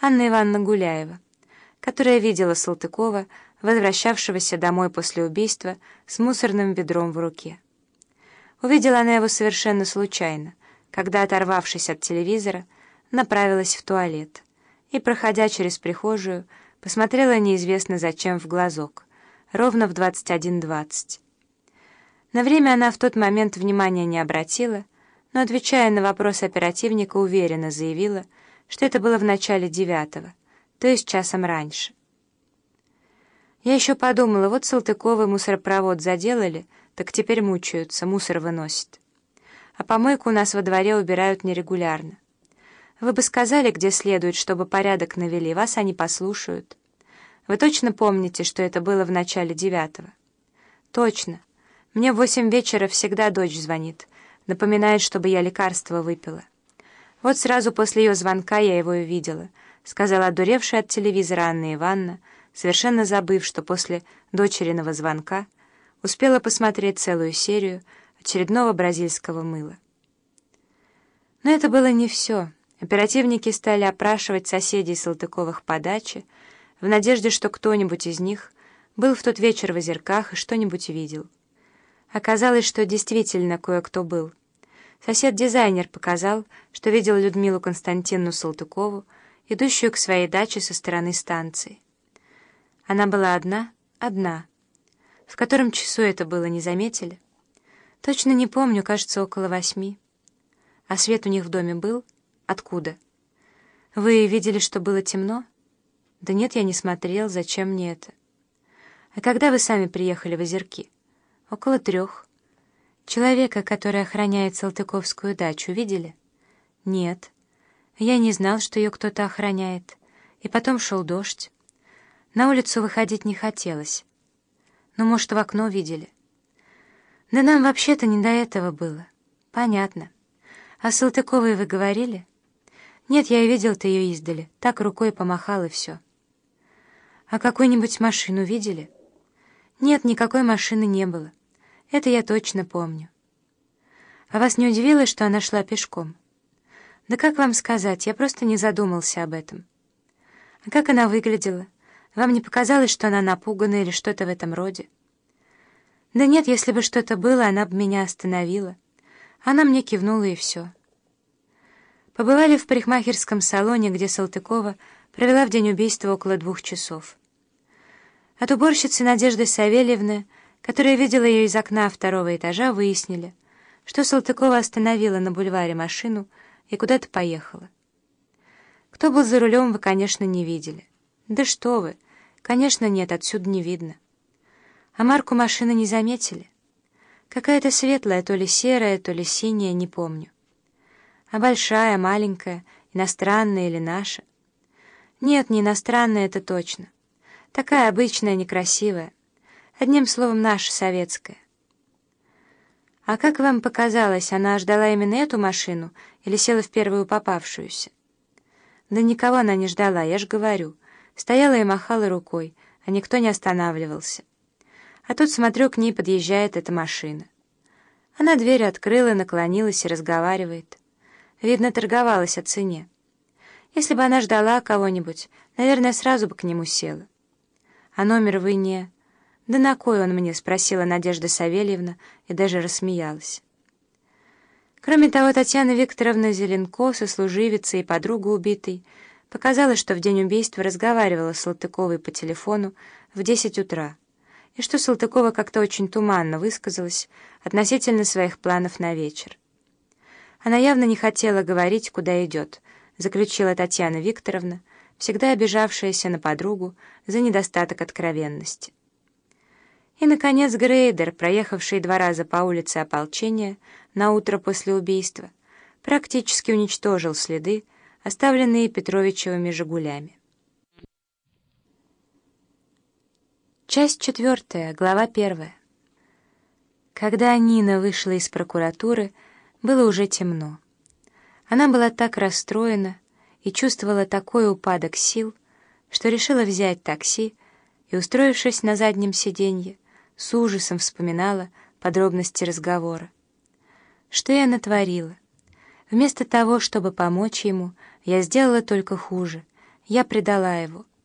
Анна Ивановна Гуляева, которая видела Салтыкова, возвращавшегося домой после убийства с мусорным ведром в руке. Увидела она его совершенно случайно, когда, оторвавшись от телевизора, направилась в туалет и, проходя через прихожую, посмотрела неизвестно зачем в глазок, ровно в 21:20. На время она в тот момент внимания не обратила, но, отвечая на вопрос оперативника, уверенно заявила, что это было в начале 9-го, то есть часом раньше. Я еще подумала, вот Салтыковы мусоропровод заделали, так теперь мучаются, мусор выносят. А помойку у нас во дворе убирают нерегулярно. Вы бы сказали, где следует, чтобы порядок навели, вас они послушают. Вы точно помните, что это было в начале 9-го? Точно. Мне в 8 вечера всегда дочь звонит, напоминает, чтобы я лекарство выпила. Вот сразу после ее звонка я его и видела, сказала одуревшая от телевизора Анна Ивановна, совершенно забыв, что после дочериного звонка успела посмотреть целую серию очередного бразильского мыла. Но это было не все. Оперативники стали опрашивать соседей Салтыковых по даче, в надежде, что кто-нибудь из них был в тот вечер в Озерках и что-нибудь видел. Оказалось, что действительно кое-кто был. Сосед-дизайнер показал, что видел Людмилу Константиновну Салтыкову, идущую к своей даче со стороны станции. Она была одна? Одна. В котором часу это было, не заметили? Точно не помню, кажется, около 8. А свет у них в доме был? Откуда? Вы видели, что было темно? Да нет, я не смотрел, зачем мне это? А когда вы сами приехали в Озерки? Около 3. Человека, который охраняет Салтыковскую дачу, видели? Нет. Я не знал, что ее кто-то охраняет. И потом шел дождь. На улицу выходить не хотелось. Ну, может, в окно видели? Да нам вообще-то не до этого было. Понятно. А с Салтыковой вы говорили? Нет, я и видел-то ее издали. Так рукой помахал, и все. А какую-нибудь машину видели? Нет, никакой машины не было. Это я точно помню. А вас не удивило, что она шла пешком? Да как вам сказать, я просто не задумался об этом. А как она выглядела? Вам не показалось, что она напугана или что-то в этом роде? Да нет, если бы что-то было, она бы меня остановила. Она мне кивнула, и все. Побывали в парикмахерском салоне, где Салтыкова провела в день убийства около 2 часов. От уборщицы Надежды Савельевны, которая видела ее из окна 2-го этажа, выяснили, что Салтыкова остановила на бульваре машину и куда-то поехала. Кто был за рулем, вы, конечно, не видели. Да что вы, конечно, нет, отсюда не видно. А марку машины не заметили? Какая-то светлая, то ли серая, то ли синяя, не помню. А большая, маленькая, иностранная или наша? Нет, не иностранная, это точно. Такая обычная, некрасивая. Одним словом, наша, советская. А как вам показалось, она ждала именно эту машину или села в первую попавшуюся? Да никого она не ждала, я ж говорю. Стояла и махала рукой, а никто не останавливался. А тут, смотрю, к ней подъезжает эта машина. Она дверь открыла, наклонилась и разговаривает. Видно, торговалась о цене. Если бы она ждала кого-нибудь, наверное, сразу бы к нему села. А номер вы не... «Да на кой он мне?» — спросила Надежда Савельевна и даже рассмеялась. Кроме того, Татьяна Викторовна Зеленко, сослуживица и подруга убитой, показала, что в день убийства разговаривала с Салтыковой по телефону в 10 утра, и что Салтыкова как-то очень туманно высказалась относительно своих планов на вечер. Она явно не хотела говорить, куда идет, заключила Татьяна Викторовна, всегда обижавшаяся на подругу за недостаток откровенности. И, наконец, Грейдер, проехавший 2 раза по улице Ополчения на утро после убийства, практически уничтожил следы, оставленные Петровичевыми «Жигулями». Часть 4, глава 1. Когда Нина вышла из прокуратуры, было уже темно. Она была так расстроена и чувствовала такой упадок сил, что решила взять такси и, устроившись на заднем сиденье, с ужасом вспоминала подробности разговора. Что я натворила? Вместо того, чтобы помочь ему, я сделала только хуже. Я предала его.